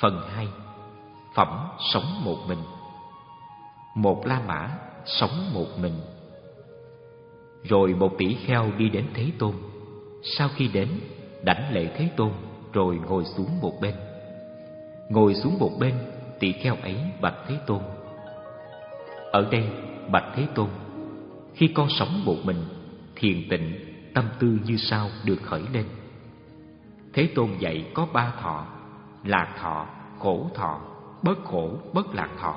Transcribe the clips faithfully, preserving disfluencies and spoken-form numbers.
Phần hai. Phẩm sống một mình. Một La Mã sống một mình. Rồi một tỷ kheo đi đến Thế Tôn. Sau khi đến, đảnh lễ Thế Tôn, rồi ngồi xuống một bên. Ngồi xuống một bên, tỷ kheo ấy bạch Thế Tôn: Ở đây, bạch Thế Tôn, khi con sống một mình, thiền tịnh, tâm tư như sau được khởi lên. Thế Tôn dạy có ba thọ: lạc thọ, khổ thọ, bất khổ, bất lạc thọ.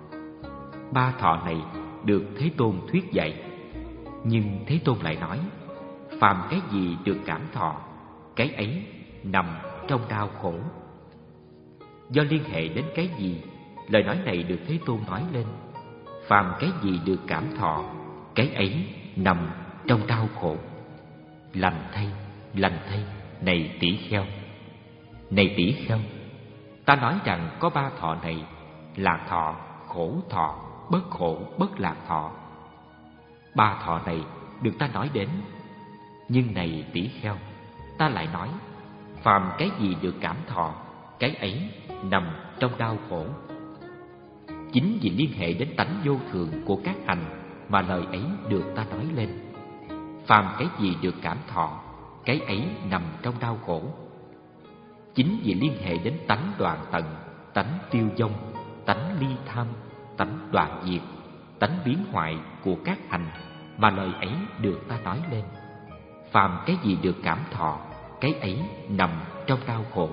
Ba thọ này được Thế Tôn thuyết dạy. Nhưng Thế Tôn lại nói: phàm cái gì được cảm thọ, cái ấy nằm trong đau khổ. Do liên hệ đến cái gì, lời nói này được Thế Tôn nói lên: phàm cái gì được cảm thọ, cái ấy nằm trong đau khổ. Lành thay, lành thay, này tỷ kheo. Này tỷ kheo, ta nói rằng có ba thọ này: lạc thọ, khổ thọ, bất khổ, bất lạc thọ. Ba thọ này được ta nói đến. Nhưng này tỷ kheo, ta lại nói: phàm cái gì được cảm thọ, cái ấy nằm trong đau khổ. Chính vì liên hệ đến tánh vô thường của các hành mà lời ấy được ta nói lên. Phàm cái gì được cảm thọ, cái ấy nằm trong đau khổ. Chính vì liên hệ đến tánh đoạn tận, tánh tiêu vong, tánh ly tham, tánh đoạn diệt, tánh biến hoại của các hành mà lời ấy được ta nói lên. Phàm cái gì được cảm thọ, cái ấy nằm trong đau khổ.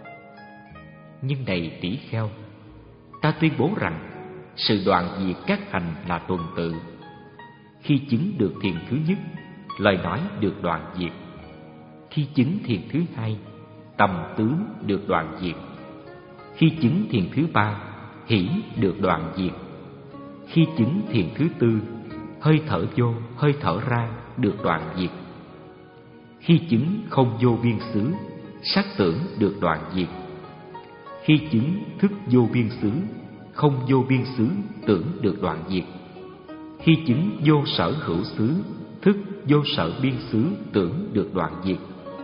Nhưng này tỷ kheo, ta tuyên bố rằng sự đoạn diệt các hành là tuần tự. Khi chứng được thiền thứ nhất, lời nói được đoạn diệt. Khi chứng thiền thứ hai, tâm tướng được đoạn diệt. Khi chứng thiền thứ ba, hỷ được đoạn diệt. Khi chứng thiền thứ tư, hơi thở vô, hơi thở ra được đoạn diệt. Khi chứng không vô biên xứ, sắc tưởng được đoạn diệt. Khi chứng thức vô biên xứ, không vô biên xứ tưởng được đoạn diệt. Khi chứng vô sở hữu xứ, thức vô sở biên xứ tưởng được đoạn diệt.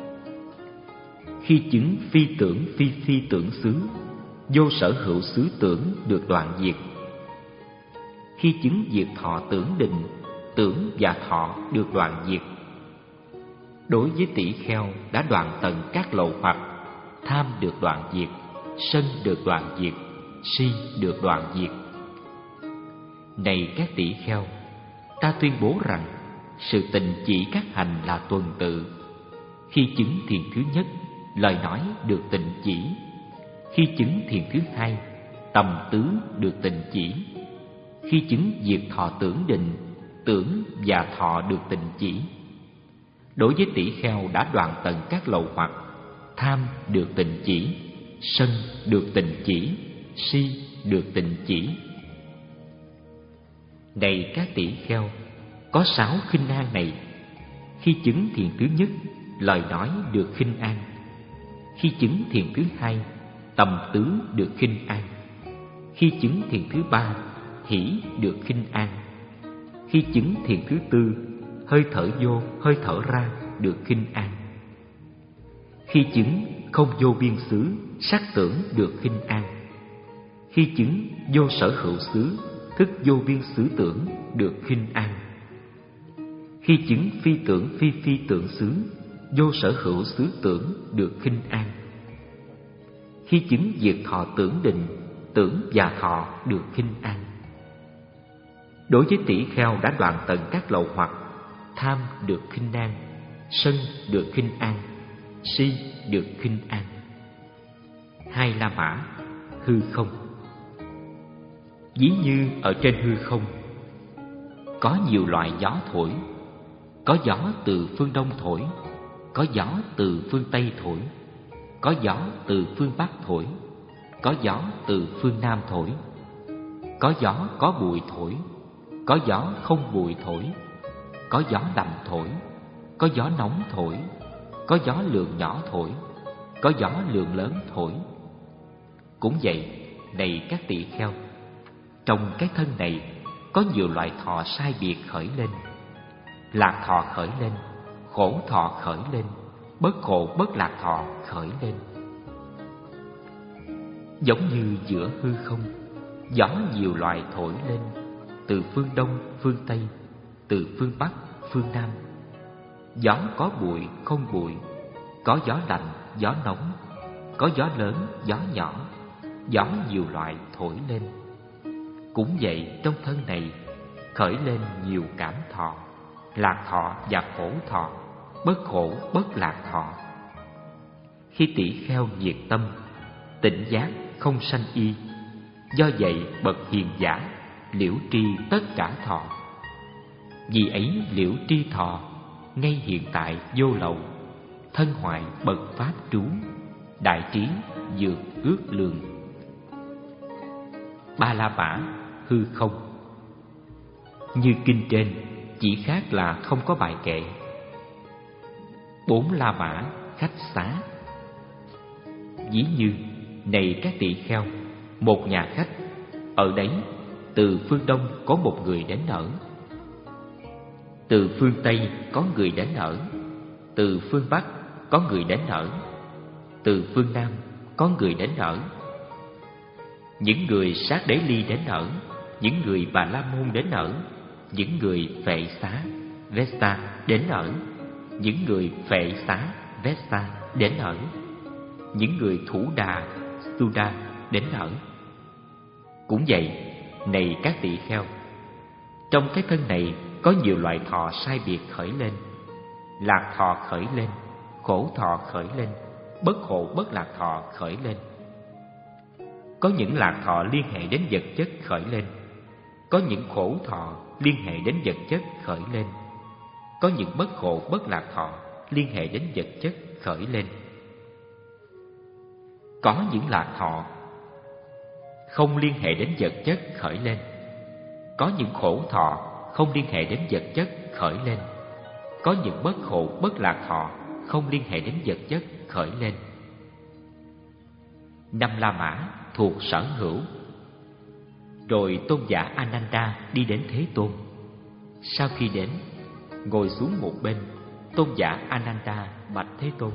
Khi chứng phi tưởng phi phi tưởng xứ, vô sở hữu xứ tưởng được đoạn diệt. Khi chứng diệt thọ tưởng định, tưởng và thọ được đoạn diệt. Đối với tỷ kheo đã đoạn tận các lậu hoặc, tham được đoạn diệt, sân được đoạn diệt, si được đoạn diệt. Này các tỷ kheo, ta tuyên bố rằng sự tình chỉ các hành là tuần tự. Khi chứng thiền thứ nhất, lời nói được tịnh chỉ. Khi chứng thiền thứ hai, tâm tứ được tịnh chỉ. Khi chứng diệt thọ tưởng định, tưởng và thọ được tịnh chỉ. Đối với tỷ kheo đã đoạn tận các lậu hoặc, tham được tịnh chỉ, sân được tịnh chỉ, si được tịnh chỉ. Này các tỷ kheo, có sáu khinh an này. Khi chứng thiền thứ nhất, lời nói được khinh an. Khi chứng thiền thứ hai, tâm tứ được khinh an. Khi chứng thiền thứ ba, hỷ được khinh an. Khi chứng thiền thứ tư, hơi thở vô, hơi thở ra được khinh an. Khi chứng không vô biên xứ, sắc tưởng được khinh an. Khi chứng vô sở hữu xứ, thức vô biên xứ tưởng được khinh an. Khi chứng phi tưởng phi phi tưởng xứ, vô sở hữu xứ tưởng được khinh an. Khi chứng diệt thọ tưởng định, tưởng và thọ được khinh an. Đối với tỷ kheo đã đoạn tận các lậu hoặc, tham được khinh an, sân được khinh an, si được khinh an. Hai La Mã, hư không. Ví như ở trên hư không, có nhiều loại gió thổi. Có gió từ phương Đông thổi, có gió từ phương Tây thổi, có gió từ phương Bắc thổi, có gió từ phương Nam thổi. Có gió có bụi thổi, có gió không bụi thổi, có gió lạnh thổi, có gió nóng thổi, có gió lượng nhỏ thổi, có gió lượng lớn thổi. Cũng vậy, này các tỷ kheo, trong cái thân này có nhiều loại thọ sai biệt khởi lên. Lạc thọ khởi lên, khổ thọ khởi lên, bất khổ bất lạc thọ khởi lên. Giống như giữa hư không, gió nhiều loại thổi lên, từ phương đông, phương tây, từ phương bắc, phương nam. Gió có bụi, không bụi, có gió lạnh, gió nóng, có gió lớn, gió nhỏ, gió nhiều loại thổi lên. Cũng vậy, trong thân này khởi lên nhiều cảm thọ, lạc thọ và khổ thọ, bất khổ bất lạc thọ. Khi tỷ kheo nhiệt tâm, tỉnh giác không sanh y, do vậy bậc hiền giả liễu tri tất cả thọ. Vì ấy liễu tri thọ, ngay hiện tại vô lậu, thân hoại bậc pháp trú, đại trí vượt ước lượng. Ba la mã hư không. Như kinh trên, chỉ khác là không có bài kệ. Bốn la mã khách xá. Ví như, này các tỳ kheo, một nhà khách, ở đấy từ phương đông có một người đến ở, từ phương tây có người đến ở, từ phương bắc có người đến ở, từ phương nam có người đến ở. Những người sát đế ly đến ở, những người Bà La Môn đến ở, những người Phệ Xá Vesta đến ở, những người Phệ Xá Vesta đến ở, những người Thủ Đà Suda đến ở. Cũng vậy, này các tỳ kheo, trong cái thân này có nhiều loại thọ sai biệt khởi lên. Lạc thọ khởi lên, khổ thọ khởi lên, bất khổ bất lạc thọ khởi lên. Có những lạc thọ liên hệ đến vật chất khởi lên, có những khổ thọ liên hệ đến vật chất khởi lên, có những bất khổ bất lạc thọ liên hệ đến vật chất khởi lên. Có những lạc thọ không liên hệ đến vật chất khởi lên, có những khổ thọ không liên hệ đến vật chất khởi lên, có những bất khổ bất lạc thọ không liên hệ đến vật chất khởi lên. Năm la mã thuộc sở hữu. Rồi tôn giả Ananda đi đến Thế Tôn. Sau khi đến, ngồi xuống một bên, tôn giả Ananda bạch Thế Tôn: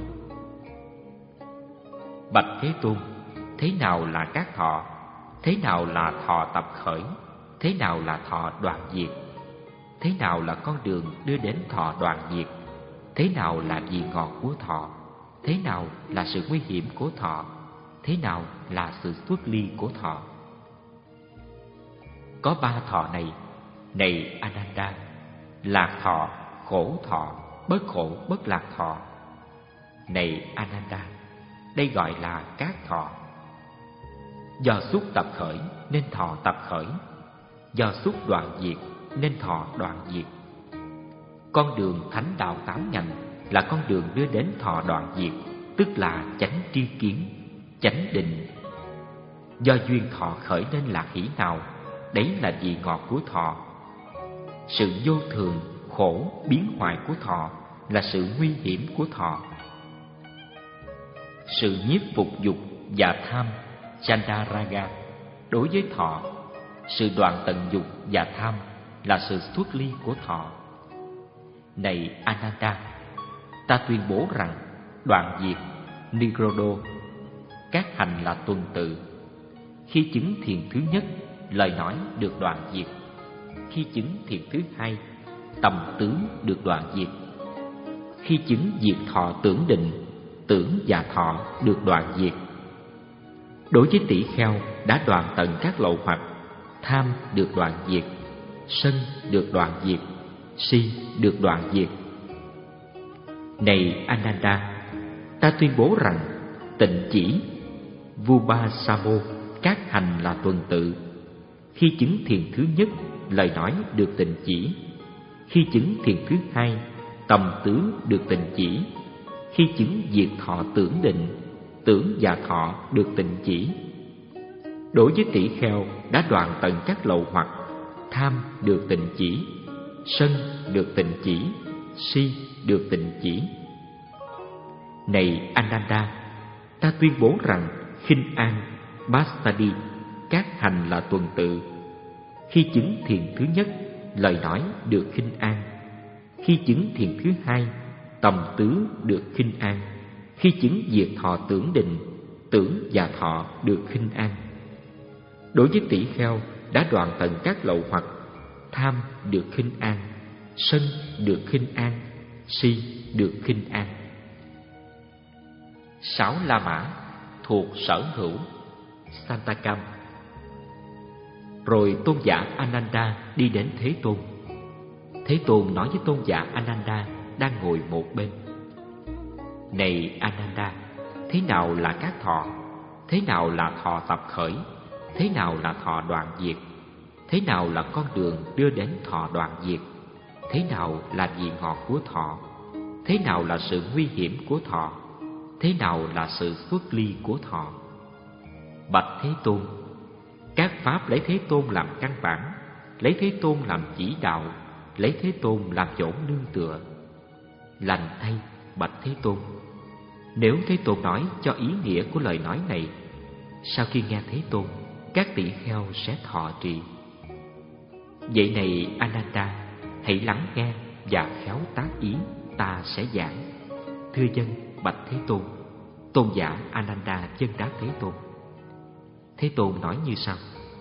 Bạch Thế Tôn, thế nào là các thọ? Thế nào là thọ tập khởi? Thế nào là thọ đoạn diệt? Thế nào là con đường đưa đến thọ đoạn diệt? Thế nào là vị ngọt của thọ? Thế nào là sự nguy hiểm của thọ? Thế nào là sự xuất ly của thọ? Có ba thọ này, này Ananda: lạc thọ, khổ thọ, bất khổ bất lạc thọ. Này Ananda, đây gọi là các thọ. Do xúc tập khởi nên thọ tập khởi, do xúc đoạn diệt nên thọ đoạn diệt. Con đường thánh đạo tám nhành là con đường đưa đến thọ đoạn diệt, tức là chánh tri kiến, chánh định. Do duyên thọ khởi nên lạc hỷ nào, đấy là vị ngọt của thọ. Sự vô thường, khổ, biến hoại của thọ là sự nguy hiểm của thọ. Sự nhiếp phục dục và tham, Chandaraga, đối với thọ. Sự đoạn tận dục và tham là sự xuất ly của thọ. Này Ananda, ta tuyên bố rằng đoạn diệt, Nirodho, các hành là tuần tự. Khi chứng thiền thứ nhất, lời nói được đoạn diệt. Khi chứng thiền thứ hai, tầm tướng được đoạn diệt. Khi chứng diệt thọ tưởng định, tưởng và thọ được đoạn diệt. Đối với tỷ kheo đã đoạn tận các lậu hoặc, tham được đoạn diệt, sân được đoạn diệt, si được đoạn diệt. Này Ananda, ta tuyên bố rằng tịnh chỉ, Vubasamo, các hành là tuần tự. Khi chứng thiền thứ nhất, lời nói được tịnh chỉ. Khi chứng thiền thứ hai, tầm tướng được tịnh chỉ. Khi chứng diệt thọ tưởng định, tưởng và thọ được tịnh chỉ. Đối với tỷ kheo đã đoạn tận các lậu hoặc, tham được tịnh chỉ, sân được tịnh chỉ, si được tịnh chỉ. Này Ananda, ta tuyên bố rằng khinh an, Bastadi, các hành là tuần tự. Khi chứng thiền thứ nhất, lời nói được khinh an. Khi chứng thiền thứ hai, tầm tứ được khinh an. Khi chứng diệt thọ tưởng định, tưởng và thọ được khinh an. Đối với tỷ kheo đã đoạn tận các lậu hoặc, tham được khinh an, sân được khinh an, si được khinh an. Sáu La Mã thuộc sở hữu Santakam. Rồi tôn giả Ananda đi đến Thế Tôn. Thế Tôn nói với tôn giả Ananda đang ngồi một bên: Này Ananda, thế nào là các thọ? Thế nào là thọ tập khởi? Thế nào là thọ đoạn diệt? Thế nào là con đường đưa đến thọ đoạn diệt? Thế nào là vị ngọt của thọ? Thế nào là sự nguy hiểm của thọ? Thế nào là sự xuất ly của thọ? Bạch Thế Tôn, các pháp lấy Thế Tôn làm căn bản, lấy Thế Tôn làm chỉ đạo, lấy Thế Tôn làm chỗ nương tựa. Lành thay, bạch Thế Tôn, nếu Thế Tôn nói cho ý nghĩa của lời nói này, sau khi nghe Thế Tôn, các tỷ kheo sẽ thọ trì. Vậy này Ananda, hãy lắng nghe và khéo tác ý, ta sẽ giảng. Thưa dân, bạch Thế Tôn. Tôn giả Ananda chân đáp Thế Tôn. Thế Tôn nói như sau: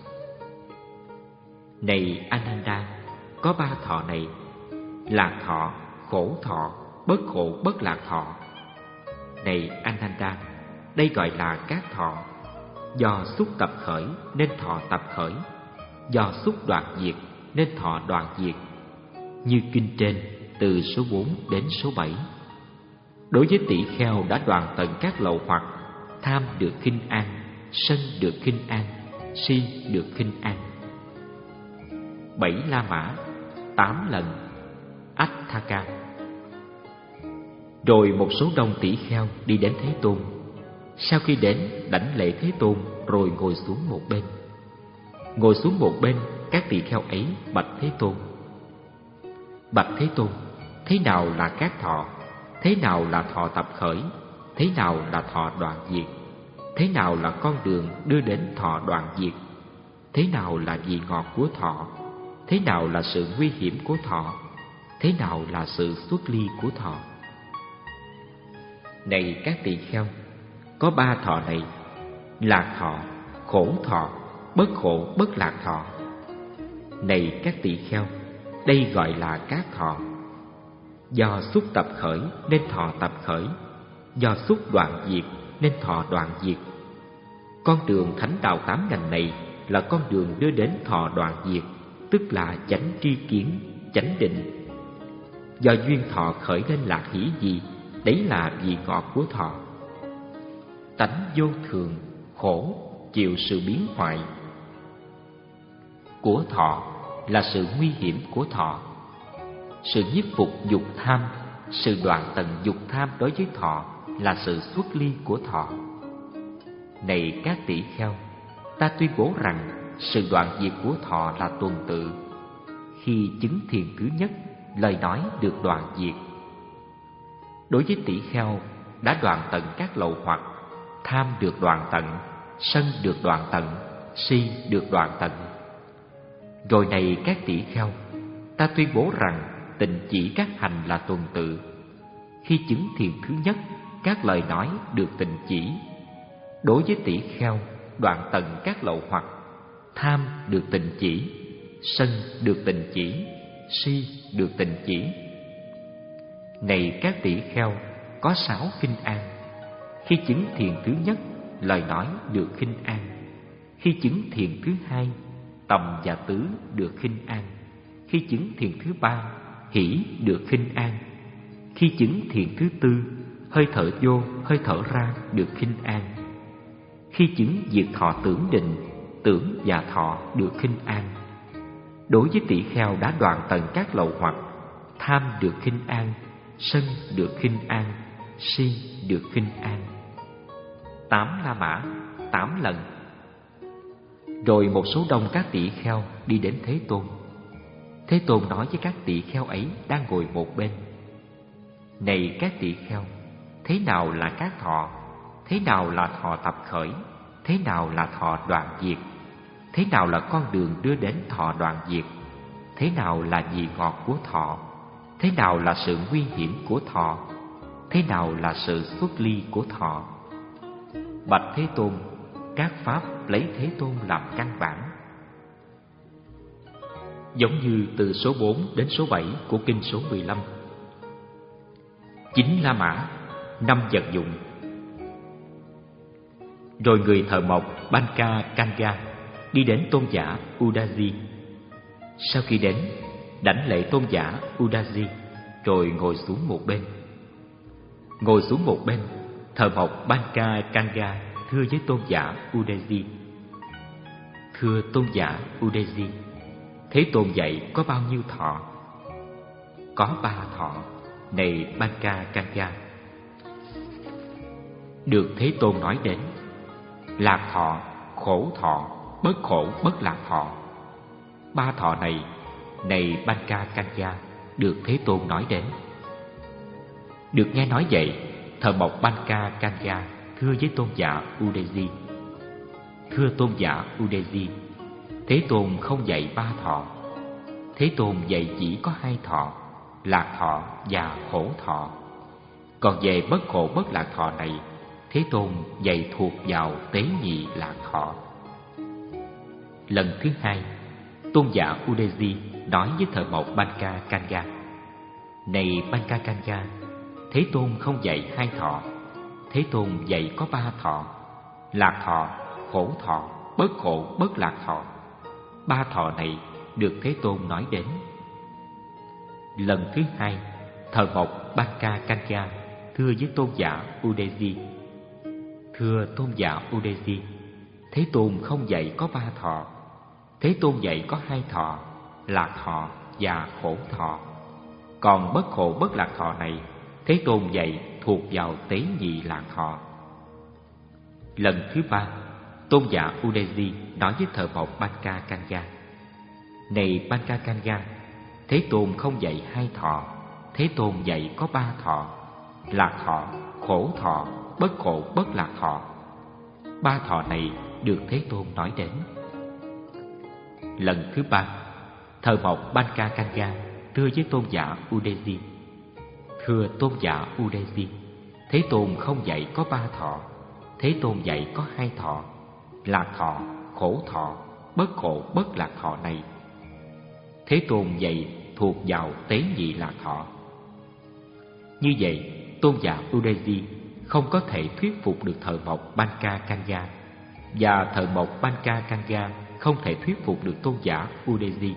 Này Ananda, có ba thọ này: lạc thọ, khổ thọ, bất khổ bất lạc thọ. Này Ananda, đây gọi là các thọ. Do xúc tập khởi nên thọ tập khởi, do xúc đoạn diệt nên thọ đoạn diệt. Như kinh trên từ số bốn đến số bảy. Đối với tỷ kheo đã đoạn tận các lậu hoặc, tham được khinh an, sân được khinh an, si được khinh an. Bảy La Mã, tám lần Atthaka. Rồi một số đông tỷ kheo đi đến Thế Tôn. Sau khi đến, đảnh lễ Thế Tôn rồi ngồi xuống một bên. Ngồi xuống một bên, các tỷ kheo ấy bạch Thế Tôn: Bạch Thế Tôn, thế nào là các thọ? Thế nào là thọ tập khởi? Thế nào là thọ đoạn diệt? Thế nào là con đường đưa đến thọ đoạn diệt? Thế nào là vị ngọt của thọ? Thế nào là sự nguy hiểm của thọ? Thế nào là sự xuất ly của thọ? Này các tỳ kheo, có ba thọ này: lạc thọ, khổ thọ, bất khổ bất lạc thọ. Này các tỳ kheo, đây gọi là các thọ. Do xúc tập khởi nên thọ tập khởi, do xúc đoạn diệt nên thọ đoạn diệt. Con đường thánh đạo tám ngành này là con đường đưa đến thọ đoạn diệt, tức là chánh tri kiến, chánh định. Do duyên thọ khởi lên lạc hỷ gì, đấy là vị ngọt của thọ. Tánh vô thường, khổ, chịu sự biến hoại của thọ là sự nguy hiểm của thọ. Sự nhiếp phục dục tham, sự đoạn tận dục tham đối với thọ là sự xuất ly của thọ. Này các tỷ kheo, ta tuyên bố rằng sự đoạn diệt của thọ là tuần tự. Khi chứng thiền thứ nhất, lời nói được đoạn diệt. Đối với tỷ kheo đã đoạn tận các lậu hoặc, tham được đoạn tận, sân được đoạn tận, si được đoạn tận. Rồi này các tỷ kheo, ta tuyên bố rằng tịnh chỉ các hành là tuần tự. Khi chứng thiền thứ nhất, các lời nói được tịnh chỉ. Đối với tỷ kheo đoạn tận các lậu hoặc, tham được tịnh chỉ, sân được tịnh chỉ, si được tịnh chỉ. Này các tỷ kheo, có sáu khinh an. Khi chứng thiền thứ nhất, lời nói được khinh an. Khi chứng thiền thứ hai, tầm và tứ được khinh an. Khi chứng thiền thứ ba, hỷ được khinh an. Khi chứng thiền thứ tư, hơi thở vô, hơi thở ra được khinh an. Khi chứng diệt thọ tưởng định, tưởng và thọ được khinh an. Đối với tỷ kheo đã đoạn tận các lậu hoặc, tham được khinh an, sân được khinh an, si được khinh an. Tám La Mã, tám lần. Rồi một số đông các tỷ kheo đi đến Thế Tôn. Thế Tôn nói với các tỷ kheo ấy đang ngồi một bên: Này các tỷ kheo, thế nào là các thọ? Thế nào là thọ tập khởi? Thế nào là thọ đoạn diệt? Thế nào là con đường đưa đến thọ đoạn diệt? Thế nào là vị ngọt của thọ? Thế nào là sự nguy hiểm của thọ? Thế nào là sự xuất ly của thọ? Bạch Thế Tôn, các pháp lấy Thế Tôn làm căn bản. Giống như từ số bốn đến số bảy của kinh số mười lăm. Chín La Mã, năm vật dụng. Rồi người thợ mộc Banka Kanga đi đến tôn giả Udaji. Sau khi đến, đảnh lễ tôn giả Udaji, rồi ngồi xuống một bên. Ngồi xuống một bên, thợ mộc Banka Kanga thưa với tôn giả Udaji: Thưa tôn giả Udaji, Thế Tôn dạy có bao nhiêu thọ? Có ba thọ, này Banka Kanga. Được Thế Tôn nói đến: lạc thọ, khổ thọ, bất khổ bất lạc thọ. Ba thọ này, này Banka Kanga, được Thế Tôn nói đến. Được nghe nói vậy, thợ mộc Banka Kanga thưa với tôn giả Udaji: Thưa tôn giả Udaji, Thế Tôn không dạy ba thọ. Thế Tôn dạy chỉ có hai thọ, lạc thọ và khổ thọ. Còn về bất khổ bất lạc thọ này, Thế Tôn dạy thuộc vào tế nhị lạc thọ. Lần thứ hai, tôn giả Udaji nói với thợ mộc Banka Kanga: Này Banka Kanga, Thế Tôn không dạy hai thọ. Thế Tôn dạy có ba thọ, lạc thọ, khổ thọ, bất khổ bất lạc thọ. Ba thọ này được Thế Tôn nói đến. Lần thứ hai, thợ mộc Banka Kanga thưa với tôn giả Udaji: Thưa tôn giả Udaji, Thế Tôn không dạy có ba thọ. Thế Tôn dạy có hai thọ, lạc thọ và khổ thọ. Còn bất khổ bất lạc thọ này, Thế Tôn dạy thuộc vào tế nhị lạc thọ. Lần thứ ba, tôn giả Udaji nói với thợ mộc Banka Kanga: Này Banka Kanga, Thế Tôn không dạy hai thọ. Thế Tôn dạy có ba thọ, lạc thọ, khổ thọ, bất khổ bất lạc thọ. Ba thọ này được Thế Tôn nói đến. Lần thứ ba, thợ mộc Banka Kanga thưa với tôn giả Udaji: Thưa tôn giả Udaji, Thế Tôn không dạy có ba thọ. Thế Tôn dạy có hai thọ, lạc thọ, khổ thọ, bất khổ bất lạc thọ này. Thế Tôn dạy thuộc vào tế nhị lạc thọ. Như vậy, tôn giả Udaji không có thể thuyết phục được thợ mộc Banka Kanga, và thợ mộc Banka Kanga không thể thuyết phục được tôn giả Udaji.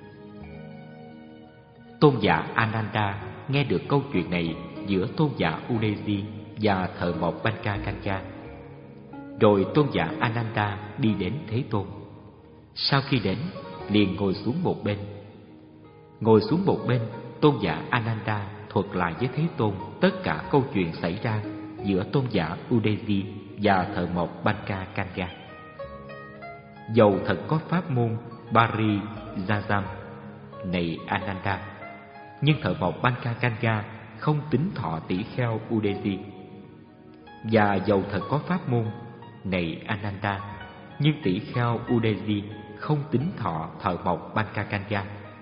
Tôn giả Ananda nghe được câu chuyện này giữa tôn giả Udaji và thợ mộc Banka Kanga. Rồi tôn giả Ananda đi đến Thế Tôn. Sau khi đến, liền ngồi xuống một bên. Ngồi xuống một bên, tôn giả Ananda thuật lại với Thế Tôn tất cả câu chuyện xảy ra giữa tôn giả Udaji và thợ mộc Banka Kanga. Dầu thật có pháp môn Parijajam, này Ananda, nhưng thợ mộc Banka Kanga không tính thọ tỷ kheo Udaji. Và dầu thật có pháp môn, này Ananda, nhưng tỷ kheo Udaji không tính thọ thợ mộc Banka Kanga.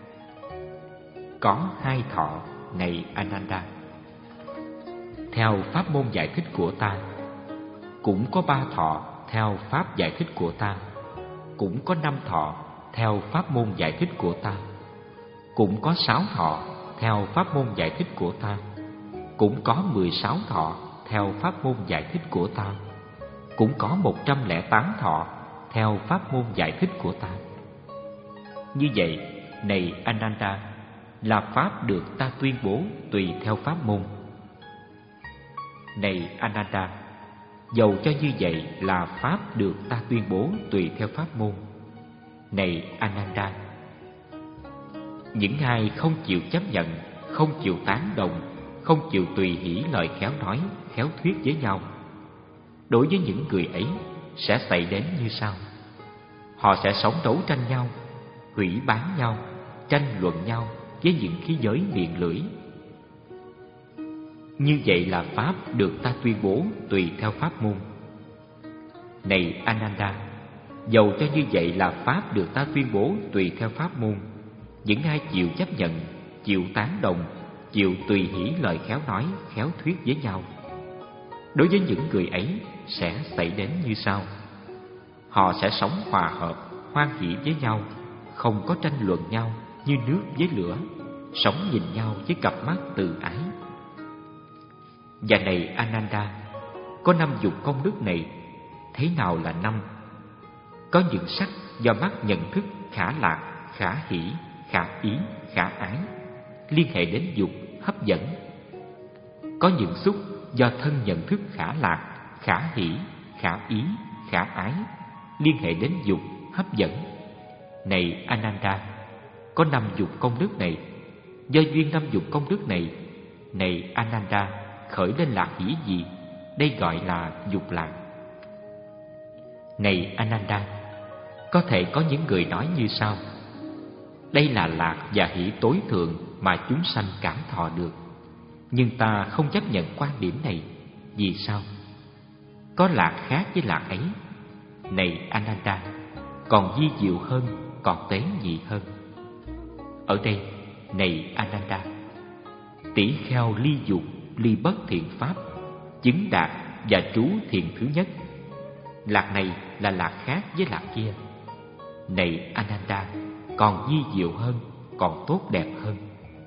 Có hai thọ, này Ananda, theo pháp môn giải thích của ta. Cũng có ba thọ theo pháp giải thích của ta. Cũng có năm thọ theo pháp môn giải thích của ta. Cũng có sáu thọ theo pháp môn giải thích của ta. Cũng có mười sáu thọ theo pháp môn giải thích của ta. Cũng có một trăm lẻ tám thọ theo pháp môn giải thích của ta. Như vậy, này Ananda, là pháp được ta tuyên bố tùy theo pháp môn. Này Ananda, dầu cho như vậy là pháp được ta tuyên bố tùy theo pháp môn. Này Ananda, những ai không chịu chấp nhận, không chịu tán đồng, không chịu tùy hỷ lời khéo nói, khéo thuyết với nhau, đối với những người ấy sẽ xảy đến như sau. Họ sẽ sống đấu tranh nhau, hủy bán nhau, tranh luận nhau với những khí giới miệng lưỡi. Như vậy là pháp được ta tuyên bố tùy theo pháp môn. Này Ananda, dầu cho như vậy là pháp được ta tuyên bố tùy theo pháp môn, những ai chịu chấp nhận, chịu tán đồng, chịu tùy hỷ lời khéo nói, khéo thuyết với nhau, đối với những người ấy sẽ xảy đến như sau. Họ sẽ sống hòa hợp, hoan hỷ với nhau, không có tranh luận nhau như nước với lửa, sống nhìn nhau với cặp mắt từ ái. Và này Ananda, có năm dục công đức này. Thế nào là năm? Có những sắc do mắt nhận thức khả lạc, khả hỷ, khả ý, khả ái, liên hệ đến dục, hấp dẫn. Có những xúc do thân nhận thức khả lạc, khả hỷ, khả ý, khả ái, liên hệ đến dục, hấp dẫn. Này Ananda, có năm dục công đức này. Do duyên năm dục công đức này, này Ananda, khởi lên lạc hỷ gì? Đây gọi là dục lạc. Này Ananda, có thể có những người nói như sau: đây là lạc và hỷ tối thượng mà chúng sanh cảm thọ được. Nhưng ta không chấp nhận quan điểm này. Vì sao? Có lạc khác với lạc ấy. Này Ananda, còn vi diệu hơn, còn tế nhị hơn. Ở đây, này Ananda, tỷ kheo ly dục, ly bất thiện pháp, chứng đạt và trú thiền thứ nhất. Lạc này là lạc khác với lạc kia. Này Ananda, còn vi diệu hơn, còn tốt đẹp hơn.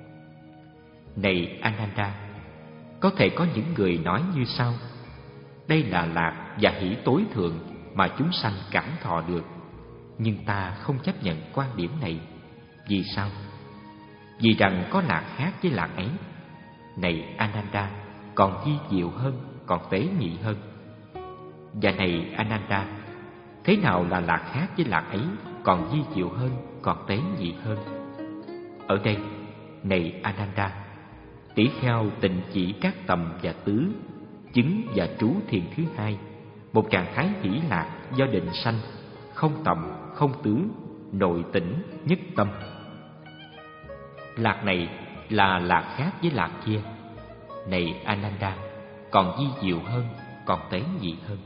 Này Ananda, có thể có những người nói như sau: đây là lạc và hỷ tối thượng mà chúng sanh cảm thọ được. Nhưng ta không chấp nhận quan điểm này. Vì sao? Vì rằng có lạc khác với lạc ấy. Này Ananda, còn vi diệu hơn, còn tế nhị hơn. Và này Ananda, thế nào là lạc khác với lạc ấy, còn vi diệu hơn, còn tế nhị hơn? Ở đây, này Ananda, tỷ kheo tịnh chỉ các tầm và tứ, chứng và trú thiền thứ hai, một trạng thái hỷ lạc do định sanh, không tầm, không tứ, nội tỉnh, nhất tâm. Lạc này là lạc khác với lạc kia. Này Ananda, còn vi diệu hơn, còn tế nhị hơn.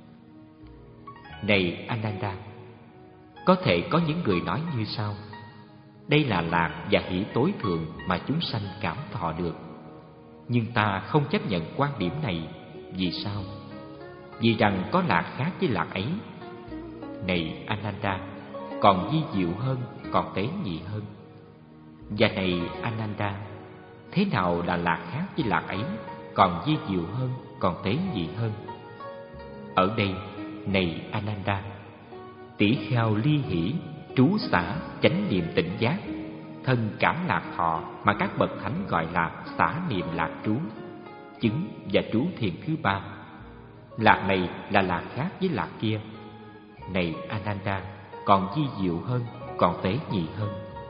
Này Ananda, có thể có những người nói như sau: đây là lạc và hỷ tối thượng mà chúng sanh cảm thọ được. Nhưng ta không chấp nhận quan điểm này. Vì sao? Vì rằng có lạc khác với lạc ấy. Này Ananda, còn vi diệu hơn, còn tế nhị hơn. Và này Ananda, thế nào là lạc khác với lạc ấy, còn vi diệu hơn, còn tế nhị hơn? Ở đây, này Ananda, tỷ kheo ly hỷ, trú xả, chánh niệm tỉnh giác, thân cảm lạc thọ mà các bậc thánh gọi là xả niệm lạc trú, chứng và trú thiền thứ ba. Lạc này là lạc khác với lạc kia. Này Ananda, còn vi diệu hơn, còn tế nhị hơn.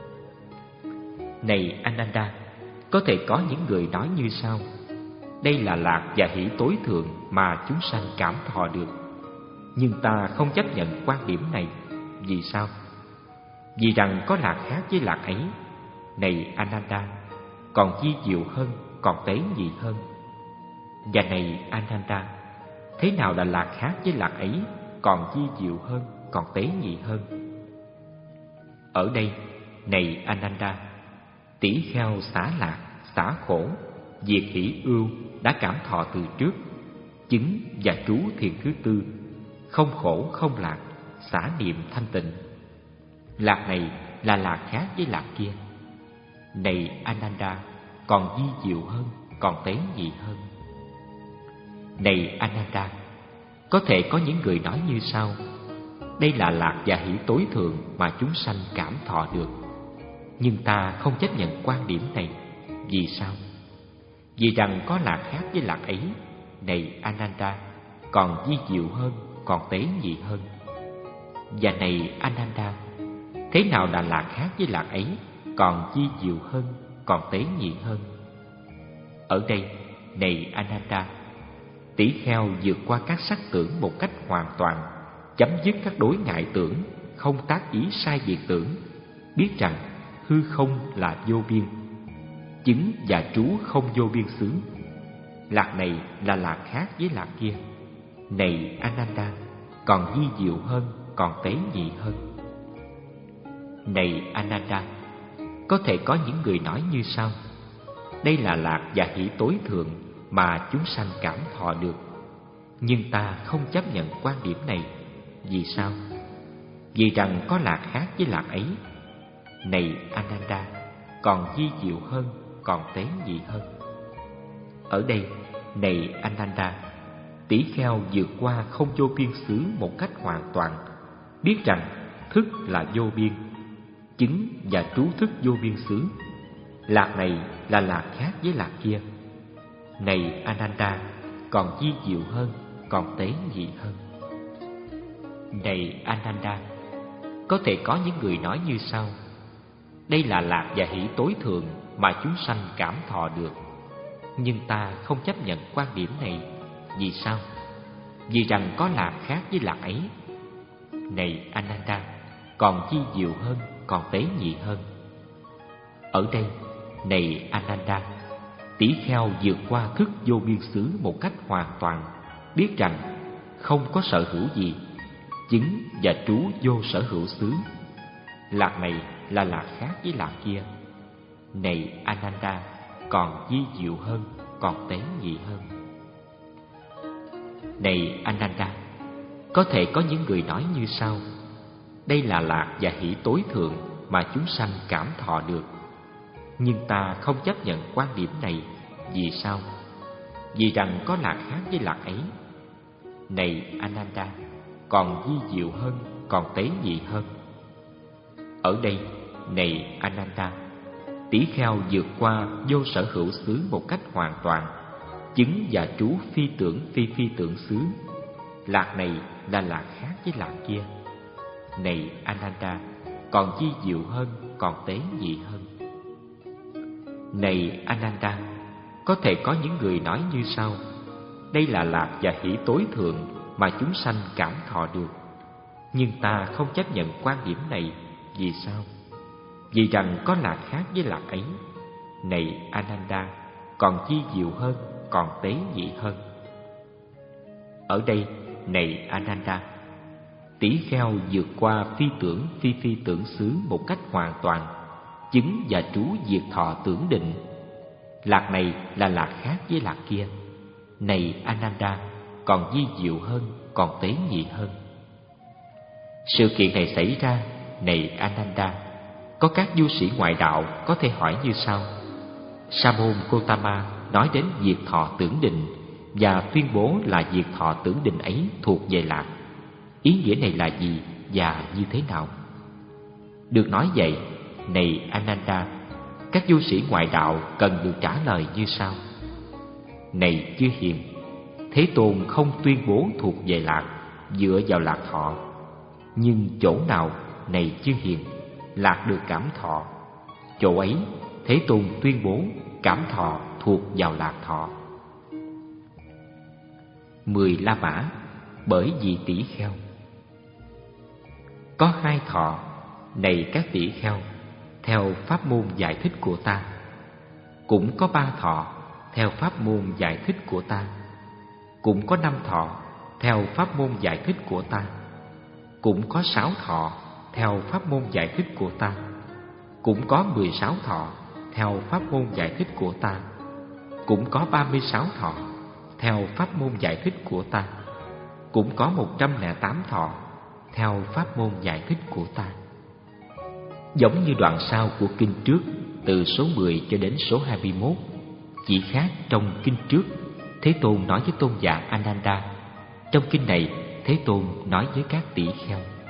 Này Ananda, có thể có những người nói như sau: đây là lạc và hỷ tối thượng mà chúng sanh cảm thọ được. Nhưng ta không chấp nhận quan điểm này. Vì sao? Vì rằng có lạc khác với lạc ấy. Này Ananda, còn vi diệu hơn, còn tế nhị hơn. Và này Ananda, thế nào là lạc khác với lạc ấy, còn vi diệu hơn, còn tế nhị hơn? Ở đây, này Ananda, tỷ kheo xả lạc, xả khổ, diệt hỷ ưu đã cảm thọ từ trước, chứng và trú thiền thứ tư, không khổ không lạc, xả niệm thanh tịnh. Lạc này là lạc khác với lạc kia. Này Ananda, còn vi diệu hơn, còn tế nhị hơn. Này Ananda, có thể có những người nói như sau: đây là lạc và hỷ tối thượng mà chúng sanh cảm thọ được. Nhưng ta không chấp nhận quan điểm này. Vì sao? Vì rằng có lạc khác với lạc ấy. Này Ananda, còn vi diệu hơn, còn tế nhị hơn. Và này Ananda, thế nào là lạc khác với lạc ấy, còn vi diệu hơn, còn tế nhị hơn? Ở đây, này Ananda, tỷ kheo vượt qua các sắc tưởng một cách hoàn toàn, chấm dứt các đối ngại tưởng, không tác ý sai biệt tưởng, biết rằng hư không là vô biên, chứng và trú không vô biên xứ. Lạc này là lạc khác với lạc kia. Này Ananda, còn vi diệu hơn, còn tế nhị hơn. Này Ananda, có thể có những người nói như sau: đây là lạc và hỷ tối thượng mà chúng sanh cảm thọ được. Nhưng ta không chấp nhận quan điểm này. Vì sao? Vì rằng có lạc khác với lạc ấy. Này Ananda, còn vi diệu hơn, còn tế nhị hơn. Ở đây, này Ananda, tỷ kheo vượt qua không vô biên xứ một cách hoàn toàn, biết rằng thức là vô biên, chứng và trú thức vô biên xứ. Lạc này là lạc khác với lạc kia. Này Ananda, còn vi diệu hơn, còn tế nhị hơn. Này Ananda, có thể có những người nói như sau: đây là lạc và hỷ tối thượng mà chúng sanh cảm thọ được. Nhưng ta không chấp nhận quan điểm này. Vì sao? Vì rằng có lạc khác với lạc ấy. Này Ananda, còn vi diệu hơn, còn tế nhị hơn. Ở đây, này Ananda, tỷ kheo vượt qua thức vô biên xứ một cách hoàn toàn, biết rằng không có sở hữu gì, chứng và trú vô sở hữu xứ. Lạc này là lạc khác với lạc kia. Này Ananda, còn vi diệu hơn, còn tế nhị hơn. Này Ananda, có thể có những người nói như sau: đây là lạc và hỷ tối thượng mà chúng sanh cảm thọ được. Nhưng ta không chấp nhận quan điểm này. Vì sao? Vì rằng có lạc khác với lạc ấy. Này Ananda, còn vi diệu hơn, còn tế nhị hơn. Ở đây, này Ananda, tỷ kheo vượt qua vô sở hữu xứ một cách hoàn toàn, chứng và trú phi tưởng phi phi tưởng xứ. Lạc này là lạc khác với lạc kia. Này Ananda, còn vi diệu hơn, còn tế nhị hơn. Này Ananda, có thể có những người nói như sau: đây là lạc và hỷ tối thượng mà chúng sanh cảm thọ được. Nhưng ta không chấp nhận quan điểm này. Vì sao? Vì rằng có lạc khác với lạc ấy. Này Ananda, còn vi diệu hơn, còn tế nhị hơn. Ở đây, này Ananda, tỷ kheo vượt qua phi tưởng phi phi tưởng xứ một cách hoàn toàn, chứng và trú diệt thọ tưởng định. Lạc này là lạc khác với lạc kia. Này Ananda, còn vi diệu hơn, còn tế nhị hơn. Sự kiện này xảy ra, này Ananda, có các du sĩ ngoại đạo có thể hỏi như sau: Sa môn Gotama nói đến diệt thọ tưởng định và tuyên bố là diệt thọ tưởng định ấy thuộc về lạc. Ý nghĩa này là gì và như thế nào? Được nói vậy, này Ananda, các du sĩ ngoại đạo cần được trả lời như sau: này chư hiền, Thế Tôn không tuyên bố thuộc về lạc dựa vào lạc thọ. Nhưng chỗ nào, này chư hiền, lạc được cảm thọ, chỗ ấy Thế Tôn tuyên bố cảm thọ thuộc vào lạc thọ. Mười La Mã bởi vì tỷ kheo. Có hai thọ, này các tỷ kheo, theo pháp môn giải thích của ta. Cũng có ba thọ, theo pháp môn giải thích của ta. Cũng có năm thọ, theo pháp môn giải thích của ta. Cũng có sáu thọ, theo pháp môn giải thích của ta. Cũng có mười sáu thọ, theo pháp môn giải thích của ta. Cũng có ba mươi sáu thọ, theo pháp môn giải thích của ta. Cũng có một trăm lẻ tám thọ, theo pháp môn giải thích của ta. Giống như đoạn sau của kinh trước, từ số mười cho đến số hai mươi mốt, chỉ khác trong kinh trước Thế Tôn nói với tôn giả Ananda, trong kinh này Thế Tôn nói với các tỷ kheo.